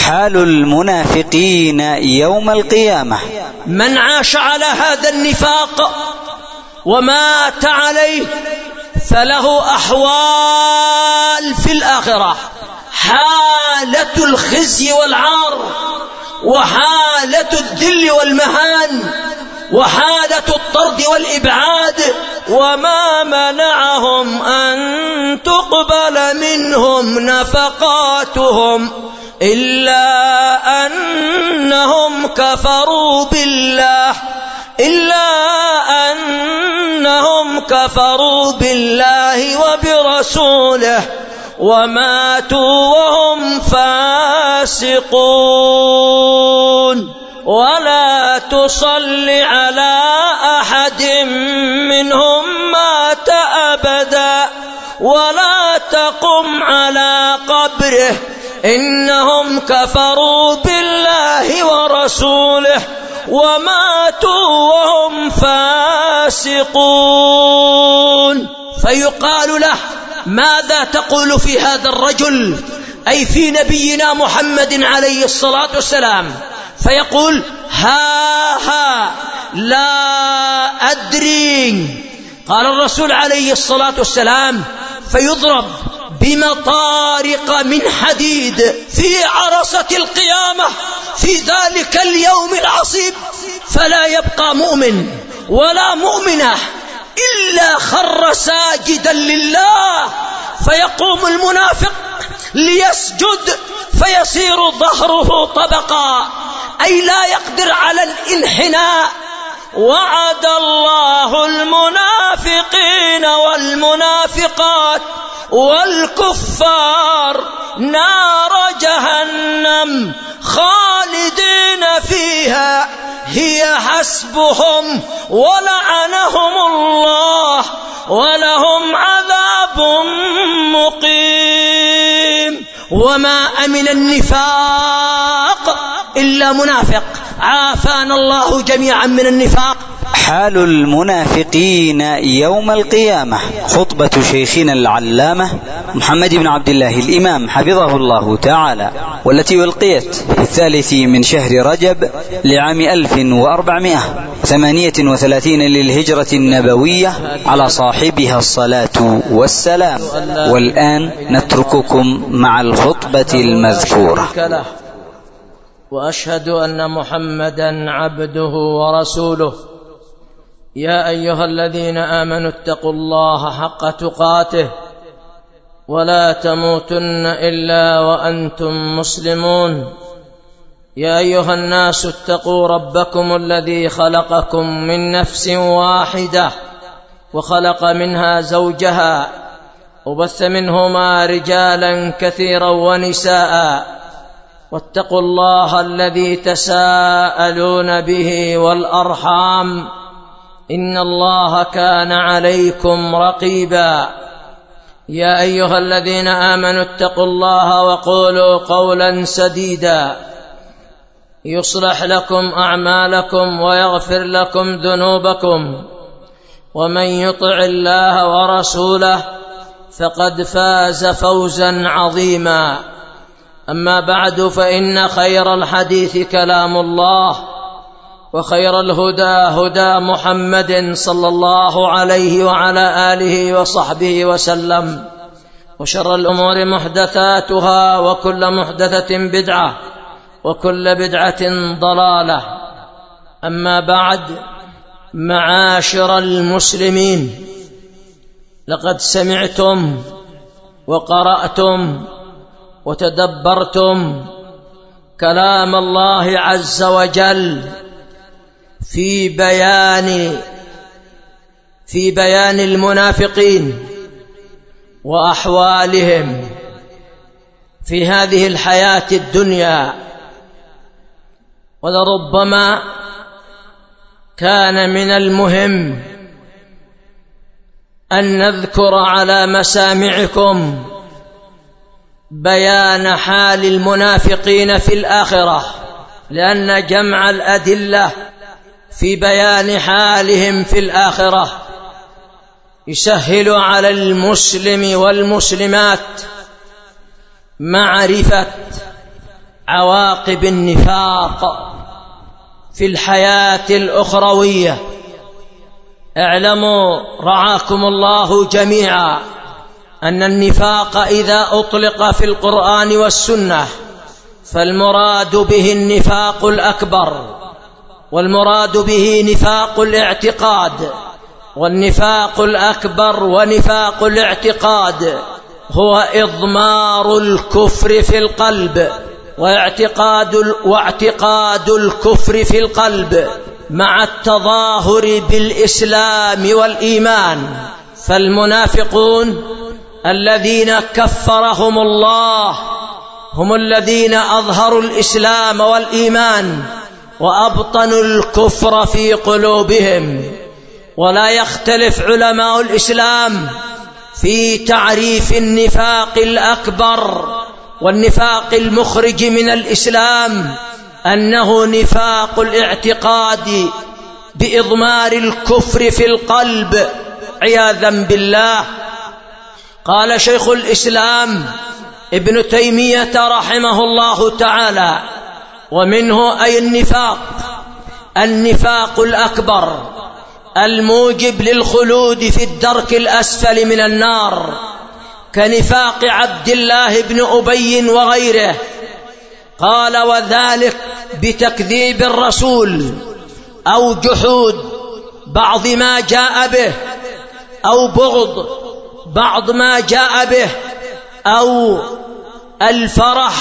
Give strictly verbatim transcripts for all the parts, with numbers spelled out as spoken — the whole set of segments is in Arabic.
حال المنافقين يوم القيامة. من عاش على هذا النفاق ومات عليه فله أحوال في الآخرة: حالة الخزي والعار، وحالة الذل والمهان، وحالة الطرد والإبعاد. وما منعهم أن تقبل منهم نفقاتهم إلا أنهم كفروا بالله إلا أنهم كفروا بالله وبرسوله وماتوا وهم فاسقون. ولا تصل على أحد منهم مات أبدا ولا تقم على قبره إنهم كفروا بالله ورسوله وماتوا وهم فاسقون. فيقال له: ماذا تقول في هذا الرجل، أي في نبينا محمد عليه الصلاة والسلام؟ فيقول: ها ها لا أدري. قال الرسول عليه الصلاة والسلام: فيضرب بمطارق من حديد في عرصة القيامة في ذلك اليوم العصيب، فلا يبقى مؤمن ولا مؤمنة إلا خر ساجدا لله. فيقوم المنافق ليسجد فيصير ظهره طبقا، أي لا يقدر على الانحناء. وعد الله المنافقين والمنافقات والكفار نار جهنم خالدين فيها هي حسبهم ولعنهم الله ولهم عذاب مقيم. وما أمن النفاق إلا منافق، عافانا الله جميعا من النفاق. حال المنافقين يوم القيامة. خطبة شيخنا العلامة محمد بن عبد الله الإمام حفظه الله تعالى، والتي ألقيت في الثالث من شهر رجب لعام ألف وأربعمائة وثمانية وثلاثين للهجرة النبوية، على صاحبها الصلاة والسلام. والآن نترككم مع الخطبة المذكورة. وأشهد أن محمدا عبده ورسوله. يا أيها الذين آمنوا اتقوا الله حق تقاته ولا تموتن إلا وأنتم مسلمون. يا أيها الناس اتقوا ربكم الذي خلقكم من نفس واحدة وخلق منها زوجها وبث منهما رجالا كثيرا ونساء، واتقوا الله الذي تساءلون به والأرحام إن الله كان عليكم رقيبا. يا أيها الذين آمنوا اتقوا الله وقولوا قولا سديدا يصلح لكم أعمالكم ويغفر لكم ذنوبكم، ومن يطع الله ورسوله فقد فاز فوزا عظيما. أما بعد، فإن خير الحديث كلام الله، وخير الهدى هدى محمد صلى الله عليه وعلى آله وصحبه وسلم، وشر الأمور محدثاتها، وكل محدثة بدعة، وكل بدعة ضلالة. أما بعد، معاشر المسلمين، لقد سمعتم وقرأتم وتدبرتم كلام الله عز وجل في بيان في بيان المنافقين وأحوالهم في هذه الحياة الدنيا. ولربما كان من المهم أن نذكر على مسامعكم بيان حال المنافقين في الآخرة، لأن جمع الأدلة في بيان حالهم في الآخرة يسهل على المسلم والمسلمات معرفة عواقب النفاق في الحياة الأخروية. اعلموا رعاكم الله جميعا أن النفاق إذا أطلق في القرآن والسنة فالمراد به النفاق الأكبر، والمراد به نفاق الاعتقاد. والنفاق الأكبر ونفاق الاعتقاد هو إضمار الكفر في القلب واعتقاد واعتقاد الكفر في القلب مع التظاهر بالإسلام والإيمان. فالمنافقون الذين كفرهم الله هم الذين أظهروا الإسلام والإيمان وأبطنوا الكفر في قلوبهم. ولا يختلف علماء الإسلام في تعريف النفاق الأكبر والنفاق المخرج من الإسلام أنه نفاق الاعتقاد بإضمار الكفر في القلب عياذا بالله. قال شيخ الإسلام ابن تيمية رحمه الله تعالى: ومنه أي النفاق النفاق الأكبر الموجب للخلود في الدرك الأسفل من النار، كنفاق عبد الله بن أبي وغيره. قال: وذلك بتكذيب الرسول أو جحود بعض ما جاء به أو بغض بعض ما جاء به أو الفرح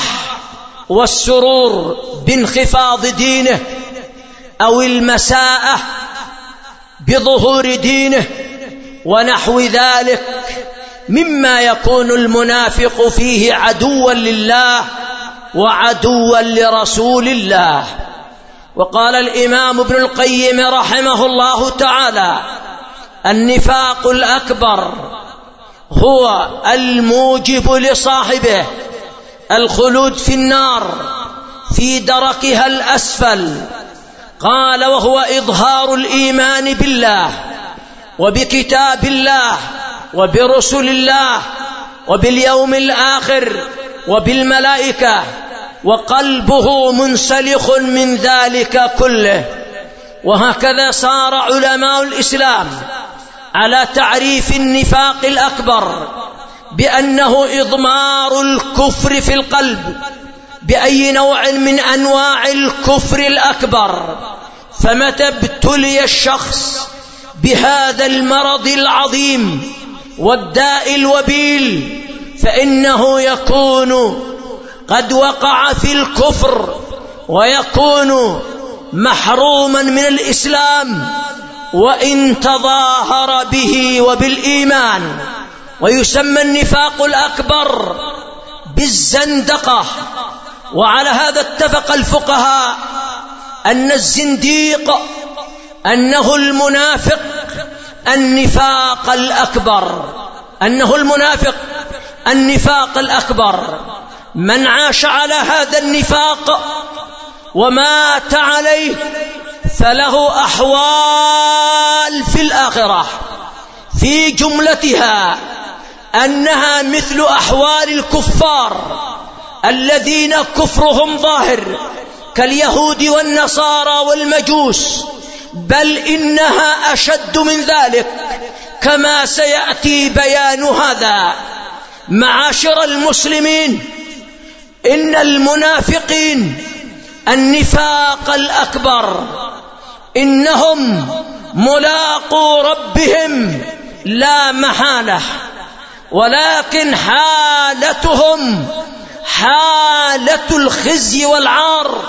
والسرور بانخفاض دينه أو المساءة بظهور دينه ونحو ذلك مما يكون المنافق فيه عدوا لله وعدوا لرسول الله. وقال الإمام ابن القيم رحمه الله تعالى: النفاق الأكبر هو الموجب لصاحبه الخلود في النار في دركها الأسفل. قال: وهو إظهار الإيمان بالله وبكتاب الله وبرسل الله وباليوم الآخر وبالملائكة، وقلبه منسلخ من ذلك كله. وهكذا صار علماء الإسلام على تعريف النفاق الأكبر بأنه إضمار الكفر في القلب بأي نوع من أنواع الكفر الأكبر. فمتى ابتلي الشخص بهذا المرض العظيم والداء الوبيل فإنه يكون قد وقع في الكفر ويكون محروما من الإسلام وإن تظاهر به وبالإيمان. ويسمى النفاق الأكبر بالزندقة. وعلى هذا اتفق الفقهاء أن الزنديق أنه المنافق النفاق الأكبر أنه المنافق النفاق الأكبر. من عاش على هذا النفاق ومات عليه فله أحوال في الآخرة في جملتها أنها مثل أحوال الكفار الذين كفرهم ظاهر كاليهود والنصارى والمجوس، بل إنها أشد من ذلك كما سيأتي بيان هذا. معاشر المسلمين، إن المنافقين النفاق الأكبر إنهم ملاقو ربهم لا محالة، ولكن حالتهم حالة الخزي والعار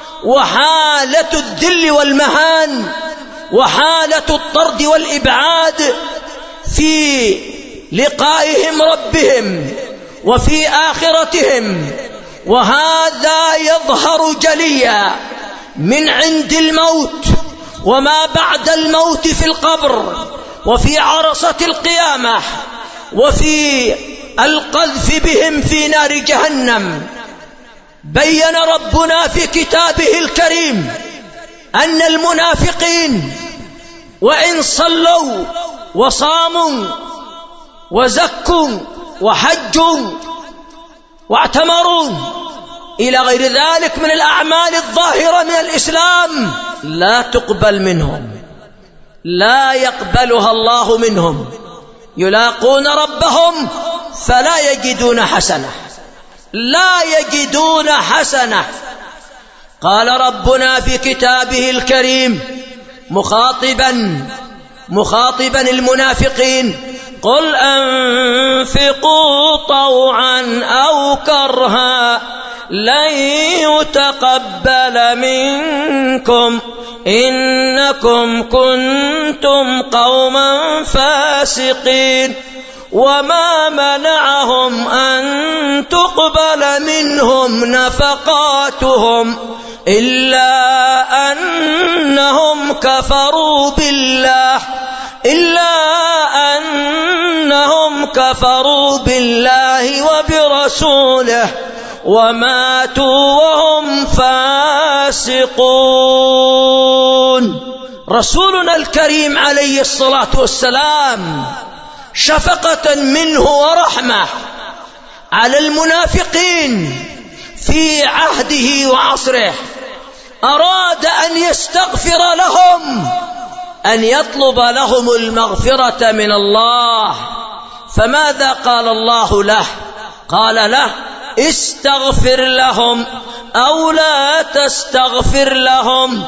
وحالة الذل والمهان وحالة الطرد والإبعاد في لقائهم ربهم وفي آخرتهم. وهذا يظهر جليا من عند الموت وما بعد الموت في القبر وفي عرصة القيامة وفي القذف بهم في نار جهنم. بين ربنا في كتابه الكريم أن المنافقين وإن صلوا وصاموا وزكوا وحجوا واعتمروا إلى غير ذلك من الأعمال الظاهرة من الإسلام لا تقبل منهم، لا يقبلها الله منهم. يلاقون ربهم فلا يجدون حسنة، لا يجدون حسنة. قال ربنا في كتابه الكريم مخاطبا مخاطبا المنافقين: قل أنفقوا طوعا أو كرها لن يتقبل منكم إنكم كنتم قوما فاسقين. وما منعهم أن تقبل منهم نفقاتهم إلا أنهم كفروا بالله إلا أنهم كفروا بالله وبرسوله وماتوا وهم فاسقون. رسولنا الكريم عليه الصلاة والسلام شفقة منه ورحمة على المنافقين في عهده وعصره أراد أن يستغفر لهم، أن يطلب لهم المغفرة من الله. فماذا قال الله له؟ قال له: استغفر لهم أو لا تستغفر لهم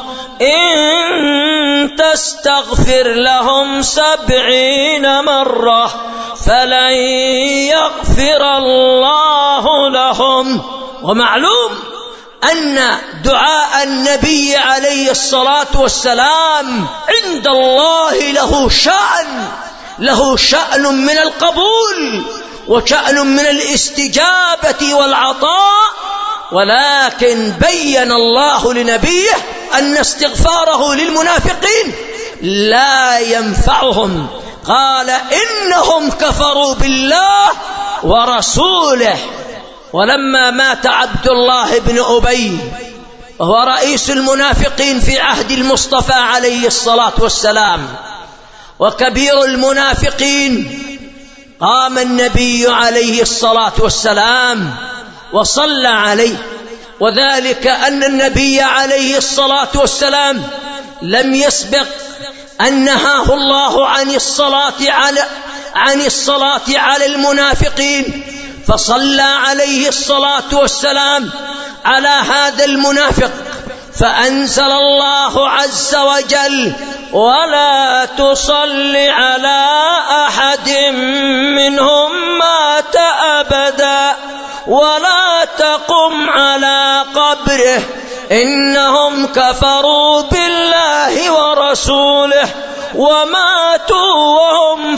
إن تستغفر لهم سبعين مرة فلن يغفر الله لهم. ومعلوم أن دعاء النبي عليه الصلاة والسلام عند الله له شأن له شأن من القبول وشأن من الاستجابة والعطاء، ولكن بين الله لنبيه أن استغفاره للمنافقين لا ينفعهم. قال: إنهم كفروا بالله ورسوله. ولما مات عبد الله بن أبي وهو رئيس المنافقين في عهد المصطفى عليه الصلاة والسلام وكبير المنافقين، قام النبي عليه الصلاة والسلام وصلى عليه، وذلك أن النبي عليه الصلاة والسلام لم يسبق أن نهاه الله عن الصلاة على عن الصلاة على المنافقين، فصلى عليه الصلاة والسلام على هذا المنافق، فأنزل الله عز وجل: ولا تصل على أحد منهم مات أبدا ولا تقم على قبره إنهم كفروا بالله ورسوله وماتوا وهم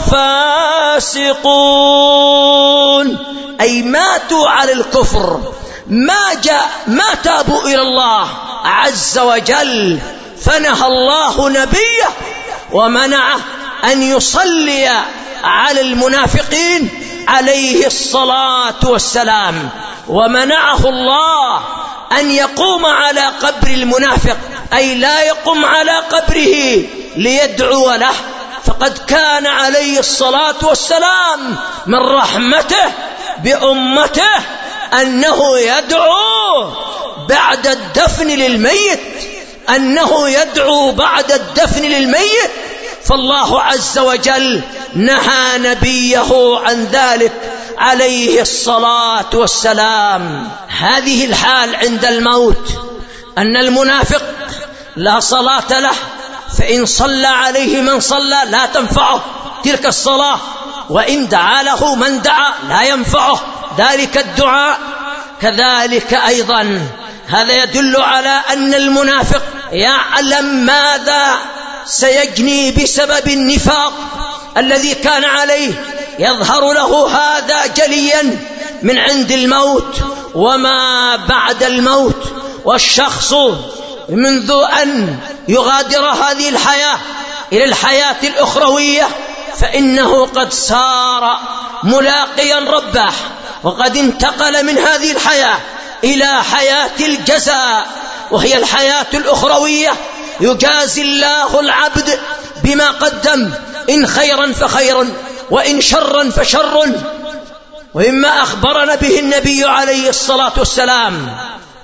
فاسقون. أي ماتوا على الكفر، ما جاء ما تابوا إلى الله عز وجل، فنهى الله نبيه ومنعه أن يصلي على المنافقين عليه الصلاة والسلام، ومنعه الله أن يقوم على قبر المنافق، أي لا يقوم على قبره ليدعو له، فقد كان عليه الصلاة والسلام من رحمته بأمته أنه يدعو بعد الدفن للميت أنه يدعو بعد الدفن للميت فالله عز وجل نهى نبيه عن ذلك عليه الصلاة والسلام. هذه الحال عند الموت، أن المنافق لا صلاة له، فإن صلى عليه من صلى لا تنفعه تلك الصلاة، وإن دعا له من دعا لا ينفعه ذلك الدعاء. كذلك أيضا هذا يدل على أن المنافق يعلم ماذا سيجني بسبب النفاق الذي كان عليه، يظهر له هذا جليا من عند الموت وما بعد الموت. والشخص منذ أن يغادر هذه الحياة إلى الحياة الأخروية فإنه قد صار ملاقيا ربه، وقد انتقل من هذه الحياة إلى حياة الجزاء، وهي الحياة الأخروية يجازي الله العبد بما قدم، إن خيرا فخير وإن شرا فشر. ومما أخبرنا به النبي عليه الصلاة والسلام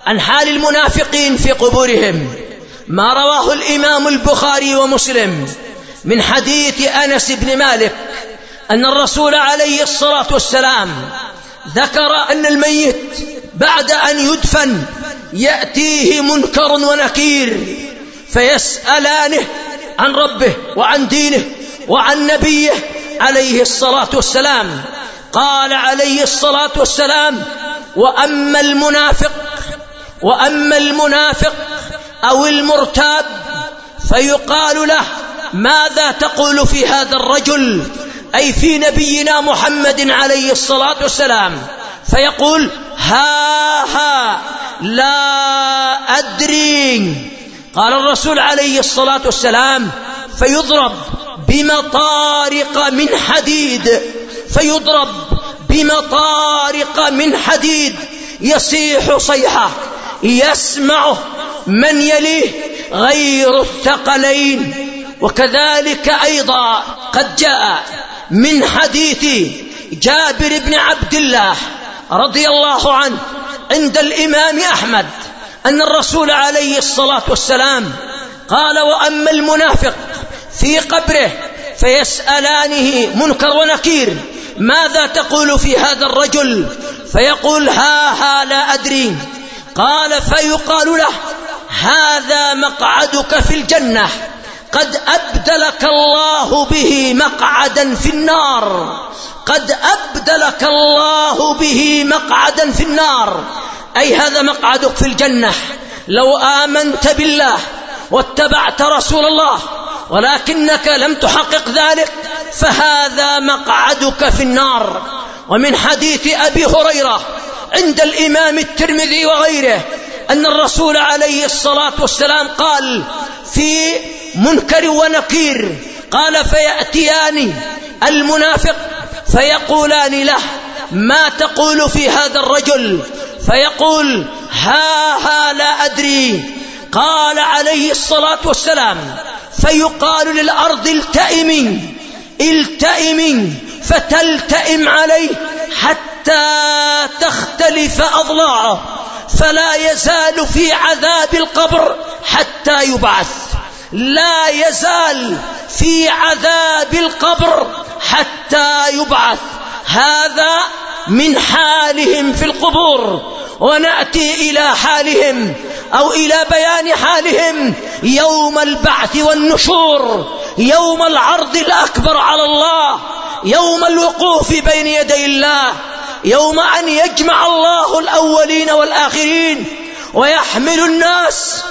عن حال المنافقين في قبورهم ما رواه الإمام البخاري ومسلم من حديث أنس بن مالك أن الرسول عليه الصلاة والسلام ذكر أن الميت بعد أن يدفن يأتيه منكر ونكير فيسألانه عن ربه وعن دينه وعن نبيه عليه الصلاة والسلام. قال عليه الصلاة والسلام: وأما المنافق وأما المنافق أو المرتاب فيقال له: ماذا تقول في هذا الرجل، أي في نبينا محمد عليه الصلاة والسلام؟ فيقول: ها ها لا أدري. قال الرسول عليه الصلاة والسلام: فيضرب بمطارق من حديد فيضرب بمطارق من حديد يصيح صيحة يسمعه من يليه غير الثقلين. وكذلك أيضا قد جاء من حديث جابر بن عبد الله رضي الله عنه عند الإمام أحمد أن الرسول عليه الصلاة والسلام قال: وأما المنافق في قبره فيسألانه منكر ونكير: ماذا تقول في هذا الرجل؟ فيقول: ها ها لا أدري. قال: فيقال له: هذا مقعدك في الجنة، قد أبدلك الله به مقعدا في النار، قد أبدلك الله به مقعدا في النار، أي هذا مقعدك في الجنة لو آمنت بالله واتبعت رسول الله، ولكنك لم تحقق ذلك فهذا مقعدك في النار. ومن حديث أبي هريرة عند الإمام الترمذي وغيره أن الرسول عليه الصلاة والسلام قال في منكر ونكير، قال: فيأتيان المنافق فيقولان له: ما تقول في هذا الرجل؟ فيقول: ها ها لا أدري. قال عليه الصلاة والسلام: فيقال للأرض: التئمي التئمي، فتلتئم عليه حتى تختلف أضلاعه، فلا يزال في عذاب القبر حتى يبعث، لا يزال في عذاب القبر حتى يبعث. هذا من حالهم في القبور. ونأتي إلى حالهم أو إلى بيان حالهم يوم البعث والنشور، يوم العرض الأكبر على الله، يوم الوقوف بين يدي الله، يوم أن يجمع الله الأولين والآخرين ويحمل الناس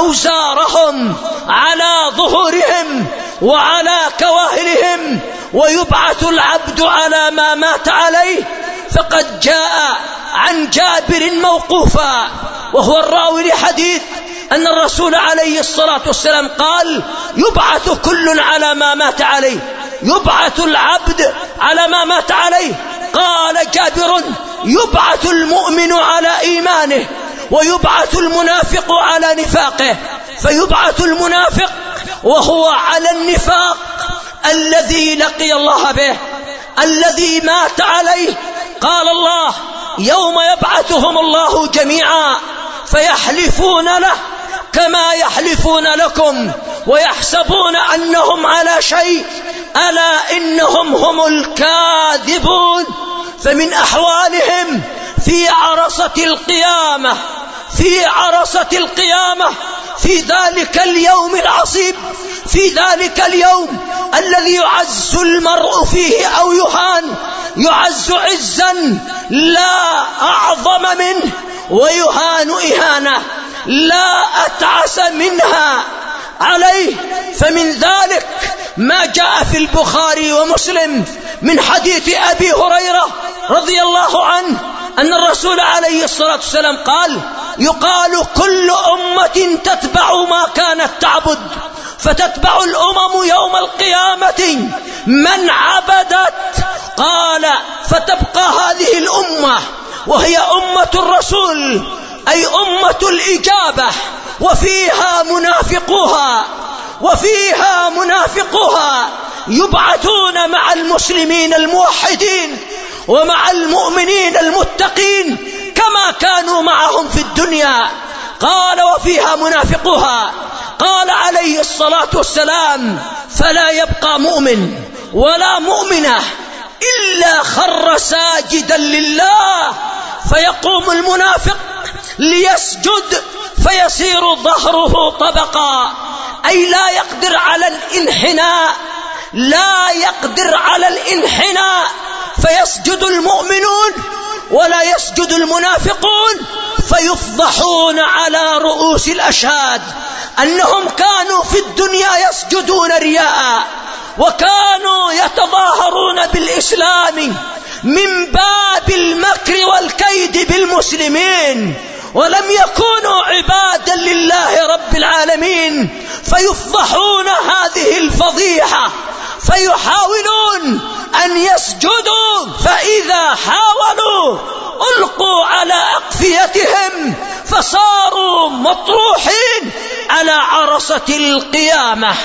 أوزارهم على ظهورهم وعلى كواهلهم، ويبعث العبد على ما مات عليه. فقد جاء عن جابر موقوفا وهو الراوي لحديث أن الرسول عليه الصلاة والسلام قال: يبعث كل على ما مات عليه، يبعث العبد على ما مات عليه. قال جابر: يبعث المؤمن على إيمانه ويبعث المنافق على نفاقه. فيبعث المنافق وهو على النفاق الذي لقي الله به، الذي مات عليه. قال الله: يوم يبعثهم الله جميعا فيحلفون له كما يحلفون لكم ويحسبون أنهم على شيء، ألا إنهم هم الكاذبون. فمن أحوالهم في عرصة القيامة في عرصة القيامة في ذلك اليوم العصيب، في ذلك اليوم الذي يعز المرء فيه أو يهان، يعز عزا لا أعظم منه ويهان إهانة لا أتعس منها عليه. فمن ذلك ما جاء في البخاري ومسلم من حديث أبي هريرة رضي الله عنه أن الرسول عليه الصلاة والسلام قال: يقال كل أمة تتبع ما كانت تعبد، فتتبع الأمم يوم القيامة من عبدت. قال: فتبقى هذه الأمة وهي أمة الرسول، أي أمة الإجابة، وفيها منافقوها وفيها منافقوها يبعثون مع المسلمين الموحدين ومع المؤمنين المتقين كما كانوا معهم في الدنيا. قال وفيها منافقها. قال عليه الصلاة والسلام فلا يبقى مؤمن ولا مؤمنة إلا خر ساجدا لله، فيقوم المنافق ليسجد فيصير ظهره طبقا، أي لا يقدر على الانحناء، لا يقدر على الانحناء، فيسجد المؤمنون ولا يسجد المنافقون، فيفضحون على رؤوس الأشهاد أنهم كانوا في الدنيا يسجدون رياء، وكانوا يتظاهرون بالإسلام من باب المكر والكيد بالمسلمين، ولم يكونوا عبادا لله رب العالمين، فيفضحون هذه الفضيحة، فيحاولون أن يسجدوا، فإذا حاولوا ألقوا على أقفيتهم فصاروا مطروحين على عرصة القيامة.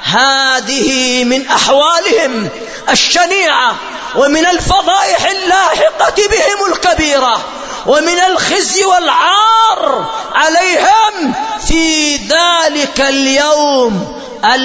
هذه من أحوالهم الشنيعة ومن الفضائح اللاحقة بهم الكبيرة ومن الخزي والعار عليهم في ذلك اليوم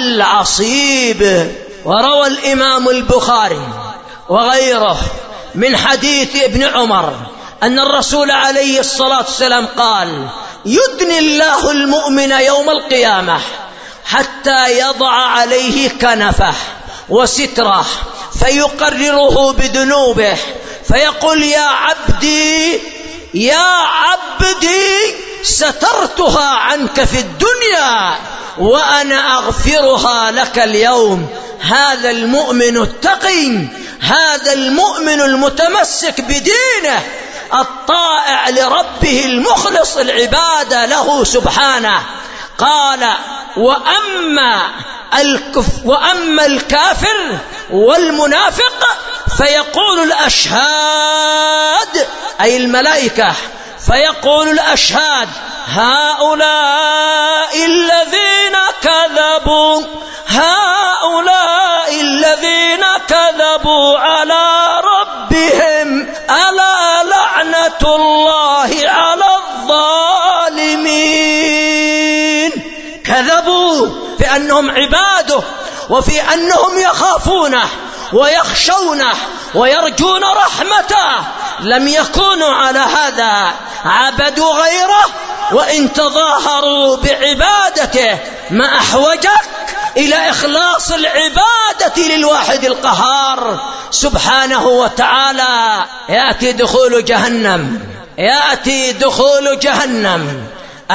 العصيب. وروى الإمام البخاري وغيره من حديث ابن عمر أن الرسول عليه الصلاة والسلام قال: يدني الله المؤمن يوم القيامة حتى يضع عليه كنفه وستره فيقرره بذنوبه، فيقول: يا عبدي يا عبدي سترتها عنك في الدنيا وأنا أغفرها لك اليوم. هذا المؤمن التقي، هذا المؤمن المتمسك بدينه، الطائع لربه المخلص العبادة له سبحانه. قال: وأما الكف وأما الكافر والمنافق فيقول الأشهاد، أي الملائكة، فيقول الأشهاد: هؤلاء الذين كذبوا، هؤلاء الذين كذبوا على ربهم، ألا لعنة الله على الظالمين. كذبوا في أنهم عباده وفي أنهم يخافونه ويخشونه ويرجون رحمته، لم يكونوا على هذا، عبدوا غيره وإن تظاهروا بعبادته. ما أحوجك إلى إخلاص العبادة للواحد القهار سبحانه وتعالى. يأتي دخول جهنم، يأتي دخول جهنم.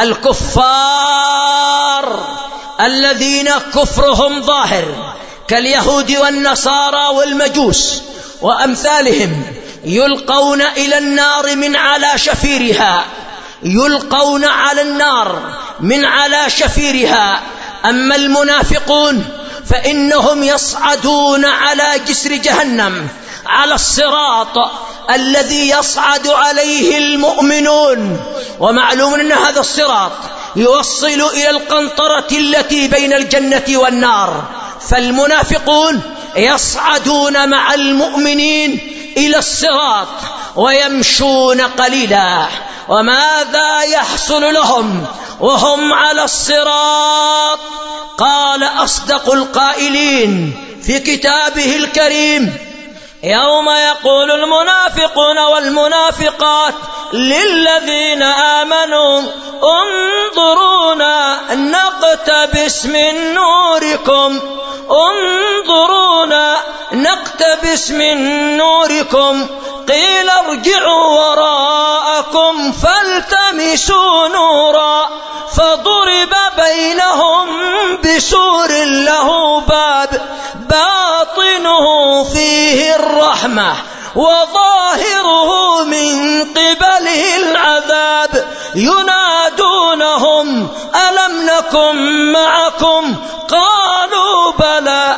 الكفار الذين كفرهم ظاهر كاليهود والنصارى والمجوس وأمثالهم يلقون إلى النار من على شفيرها، يلقون على النار من على شفيرها. أما المنافقون فإنهم يصعدون على جسر جهنم، على الصراط الذي يصعد عليه المؤمنون. ومعلوم أن هذا الصراط يوصل إلى القنطرة التي بين الجنة والنار، فالمنافقون يصعدون مع المؤمنين إلى الصراط ويمشون قليلا. وماذا يحصل لهم وهم على الصراط؟ قال أصدق القائلين في كتابه الكريم: يوم يقول المنافقون والمنافقات للذين آمنوا انظرونا نقتبس من نوركم، انظرونا نقتبس من نوركم، قيل ارجعوا وراءكم فالتمسوا نورا، فضرب بينهم بسور له باب باطنه فيه الرحمة وظاهره من قبله العذاب، ينادونهم ألم نكن معكم؟ قالوا بلى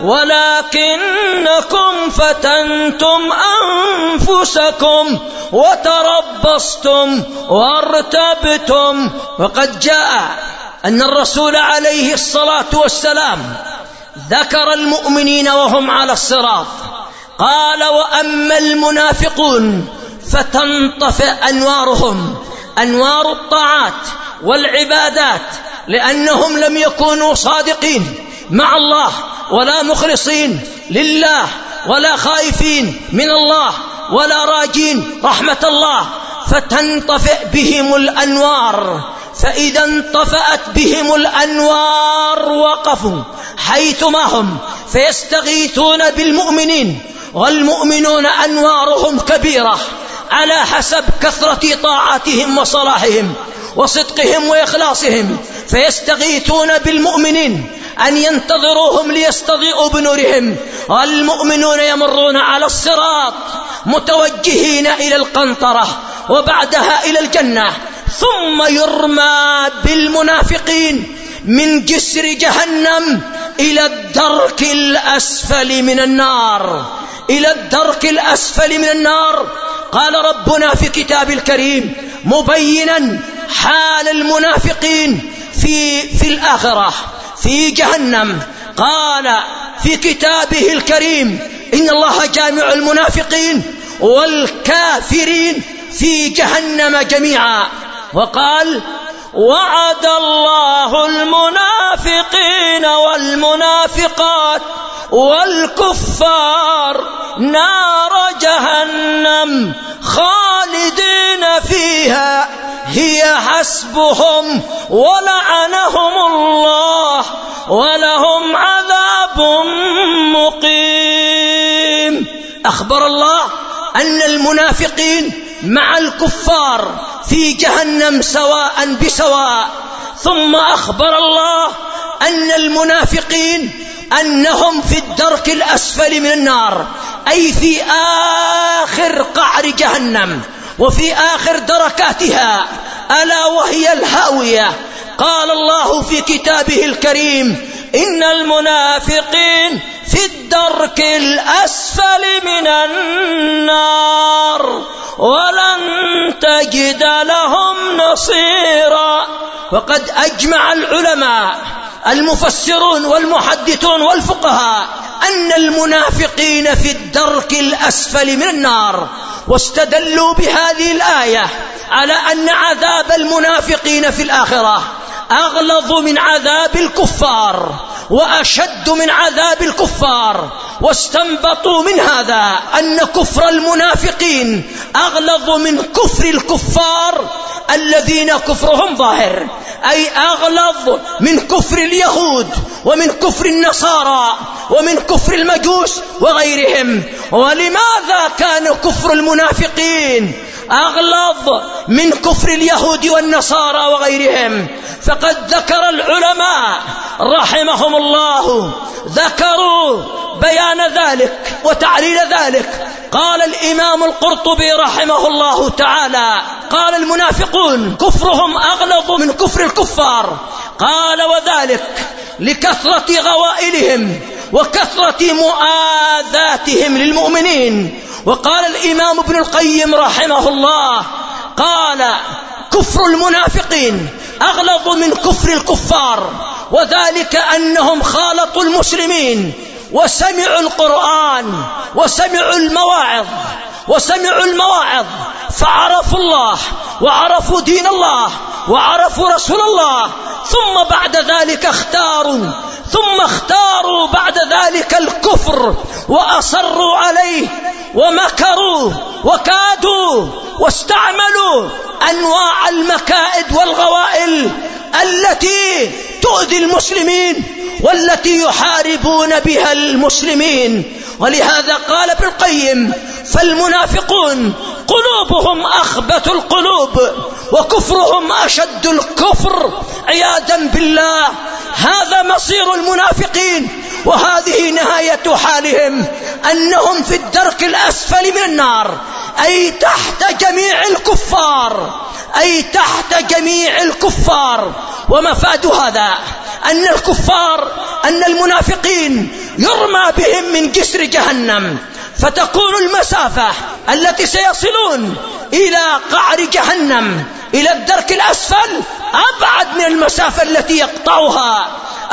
ولكنكم فتنتم أنفسكم وتربصتم وارتبتم. وقد جاء أن الرسول عليه الصلاة والسلام ذكر المؤمنين وهم على الصراط، قال: وأما المنافقون فتنطفئ أنوارهم أنوار الطاعات والعبادات، لأنهم لم يكونوا صادقين مع الله ولا مخلصين لله ولا خائفين من الله ولا راجين رحمة الله، فتنطفئ بهم الأنوار. فإذا انطفأت بهم الأنوار وقفوا حيثما هم فيستغيثون بالمؤمنين، والمؤمنون أنوارهم كبيرة على حسب كثرة طاعتهم وصلاحهم وصدقهم وإخلاصهم، فيستغيثون بالمؤمنين أن ينتظروهم ليستضيئوا بنورهم. والمؤمنون يمرون على الصراط متوجهين إلى القنطرة وبعدها إلى الجنة، ثم يرمى بالمنافقين من جسر جهنم إلى الدرك الأسفل من النار، إلى الدرك الأسفل من النار. قال ربنا في كتاب الكريم مبينا حال المنافقين في, في الآخرة في جهنم، قال في كتابه الكريم إن الله جامع المنافقين والكافرين في جهنم جميعا. وقال وعد الله المنافقين والمنافقات والكفار نار جهنم خالدين فيها هي حسبهم ولعنهم الله ولهم عذاب مقيم. أخبر الله أن المنافقين مع الكفار في جهنم سواء بسواء، ثم أخبر الله أن المنافقين أنهم في الدرك الأسفل من النار، أي في آخر قعر جهنم وفي آخر دركاتها، ألا وهي الهاوية. قال الله في كتابه الكريم إن المنافقين في الدرك الأسفل من النار ولن تجد لهم نصيرا. وقد أجمع العلماء المفسرون والمحدثون والفقهاء أن المنافقين في الدرك الأسفل من النار، واستدلوا بهذه الآية على أن عذاب المنافقين في الآخرة أغلظ من عذاب الكفار وأشد من عذاب الكفار، واستنبطوا من هذا أن كفر المنافقين أغلظ من كفر الكفار الذين كفرهم ظاهر، أي أغلظ من كفر اليهود ومن كفر النصارى ومن كفر المجوس وغيرهم. ولماذا كان كفر المنافقين أغلظ من كفر اليهود والنصارى وغيرهم؟ فقد ذكر العلماء رحمهم الله ذكروا بيان ذلك وتعليل ذلك. قال الإمام القرطبي رحمه الله تعالى قال المنافقون كفرهم أغلظ من كفر الكفار، قال وذلك لكثرة غوائلهم وكثرة مؤاذاتهم للمؤمنين. وقال الإمام ابن القيم رحمه الله قال كفر المنافقين أغلظ من كفر الكفار، وذلك أنهم خالطوا المسلمين وسمعوا القرآن وسمعوا المواعظ وسمعوا المواعظ فعرفوا الله وعرفوا دين الله وعرفوا رسول الله، ثم بعد ذلك اختاروا ثم اختاروا بعد ذلك الكفر وأصروا عليه ومكروا وكادوا واستعملوا أنواع المكائد والغوائل التي تؤذي المسلمين والتي يحاربون بها المسلمين. ولهذا قال ابن القيم فالمنافقون قلوبهم أخبث القلوب وكفرهم أشد الكفر عياذا بالله. هذا مصير المنافقين وهذه نهاية حالهم، أنهم في الدرك الأسفل من النار، أي تحت جميع الكفار أي تحت جميع الكفار. ومفاد هذا أن الكفار أن المنافقين يرمى بهم من جسر جهنم، فتكون المسافة التي سيصلون إلى قعر جهنم إلى الدرك الأسفل أبعد من المسافة التي يقطعها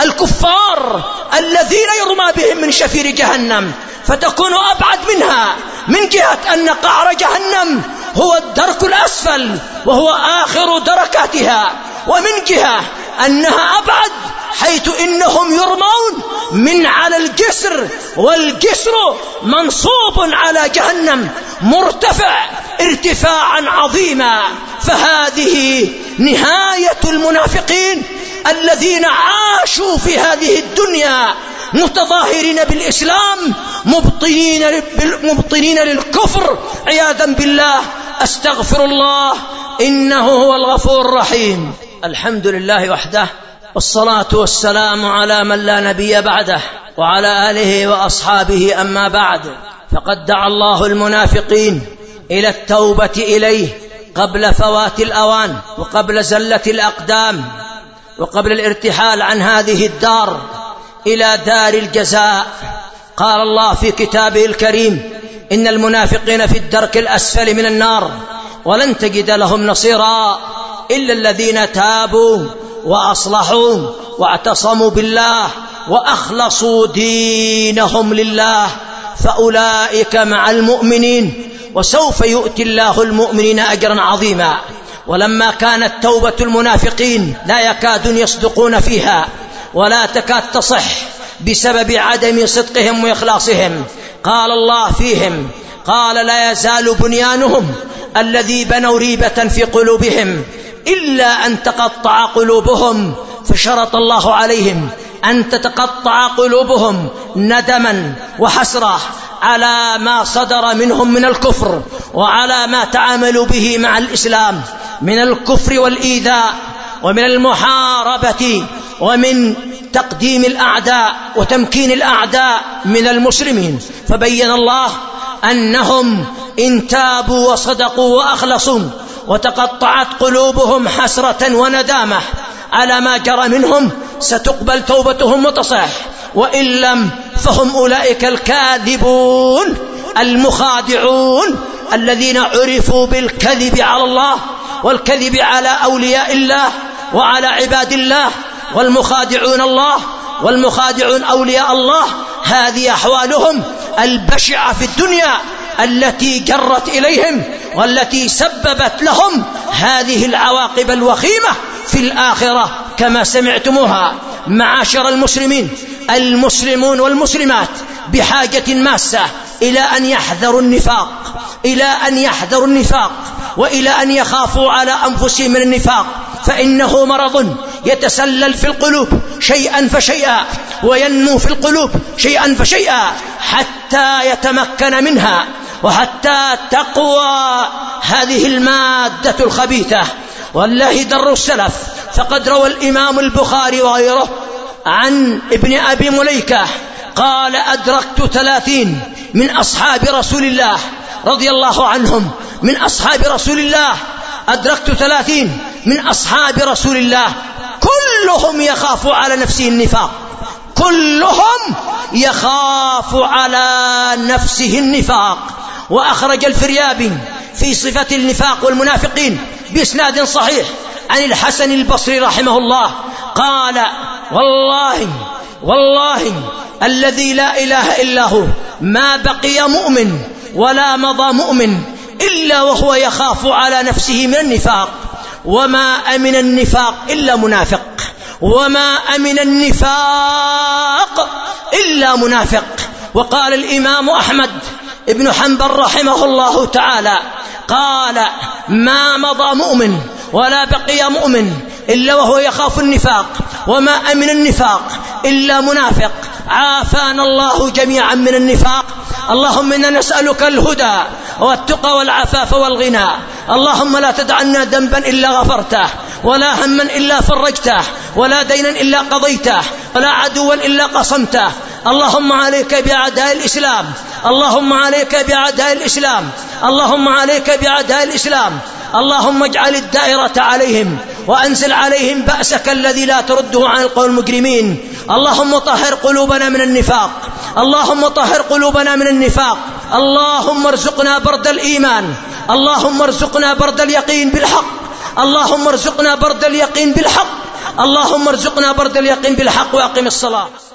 الكفار الذين يرمى بهم من شفير جهنم، فتكون أبعد منها من جهة أن قعر جهنم هو الدرك الأسفل، وهو آخر دركاتها، ومن جهة أنها أبعد، حيث إنهم يرمون من على الجسر، والجسر منصوب على جهنم مرتفع ارتفاعا عظيما. فهذه نهاية المنافقين الذين عاشوا في هذه الدنيا متظاهرين بالإسلام مبطنين, مبطنين للكفر عياذا بالله. أستغفر الله إنه هو الغفور الرحيم. الحمد لله وحده، والصلاة والسلام على من لا نبي بعده، وعلى آله وأصحابه. أما بعد، فقد دعا الله المنافقين إلى التوبة إليه قبل فوات الأوان، وقبل زلة الأقدام، وقبل الارتحال عن هذه الدار إلى دار الجزاء. قال الله في كتابه الكريم: إن المنافقين في الدرك الأسفل من النار ولن تجد لهم نصيرا إلا الذين تابوا وأصلحوا واعتصموا بالله وأخلصوا دينهم لله فأولئك مع المؤمنين وسوف يؤتي الله المؤمنين أجرا عظيما. ولما كانت توبة المنافقين لا يكادون يصدقون فيها ولا تكاد تصح بسبب عدم صدقهم وإخلاصهم، قال الله فيهم: قال: لا يزال بنيانهم الذي بنوا ريبة في قلوبهم إلا أن تقطع قلوبهم، فشرط الله عليهم أن تتقطع قلوبهم ندما وحسرة على ما صدر منهم من الكفر، وعلى ما تعاملوا به مع الإسلام من الكفر والإيذاء، ومن المحاربة، ومن تقديم الأعداء وتمكين الأعداء من المسلمين. فبين الله أنهم إن تابوا وصدقوا وأخلصوا وتقطعت قلوبهم حسرة وندامة على ما جرى منهم ستقبل توبتهم وتصح، وإن لم فهم أولئك الكاذبون المخادعون الذين عرفوا بالكذب على الله والكذب على أولياء الله وعلى عباد الله، والمخادعون الله والمخادعون أولياء الله. هذه أحوالهم البشعة في الدنيا التي جرت إليهم والتي سببت لهم هذه العواقب الوخيمة في الآخرة كما سمعتموها. معاشر المسلمين، المسلمون والمسلمات بحاجة ماسة إلى أن يحذروا النفاق، إلى أن يحذروا النفاق وإلى أن يخافوا على أنفسهم من النفاق، فإنه مرض يتسلل في القلوب شيئا فشيئا وينمو في القلوب شيئا فشيئا حتى يتمكن منها وحتى تقوى هذه المادة الخبيثة. والله در السلف، فقد روى الإمام البخاري وغيره عن ابن أبي مليكة قال: أدركت ثلاثين من أصحاب رسول الله رضي الله عنهم، من أصحاب رسول الله أدركت ثلاثين من أصحاب رسول الله كلهم يخاف على نفسه النفاق، كلهم يخاف على نفسه النفاق. وأخرج الفريابي في صفة النفاق والمنافقين بإسناد صحيح عن الحسن البصري رحمه الله قال: والله والله الذي لا إله إلا هو ما بقي مؤمن ولا مضى مؤمن إلا وهو يخاف على نفسه من النفاق، وما أمن النفاق إلا منافق، وما أمن النفاق إلا منافق. وقال الإمام أحمد ابن حنبل رحمه الله تعالى قال: ما مضى مؤمن ولا بقي مؤمن إلا وهو يخاف النفاق، وما أمن النفاق إلا منافق. عافانا الله جميعا من النفاق. اللهم إنا نسألك الهدى والتقى والعفاف والغنى. اللهم لا تدعنا ذنبا إلا غفرته، ولا هما إلا فرجته، ولا دينا إلا قضيته، ولا عدوا إلا قصمته. اللهم عليك بأعداء الإسلام، اللهم عليك بأعداء الإسلام، اللهم عليك بأعداء الإسلام. اللهم اجعل الدائرة عليهم وأنزل عليهم بأسك الذي لا ترده عن القوم المجرمين. اللهم طهر قلوبنا من النفاق، اللهم طهر قلوبنا من النفاق. اللهم ارزقنا برد الإيمان، اللهم ارزقنا برد اليقين بالحق، اللهم ارزقنا برد اليقين بالحق، اللهم ارزقنا برد اليقين بالحق. وأقم الصلاة.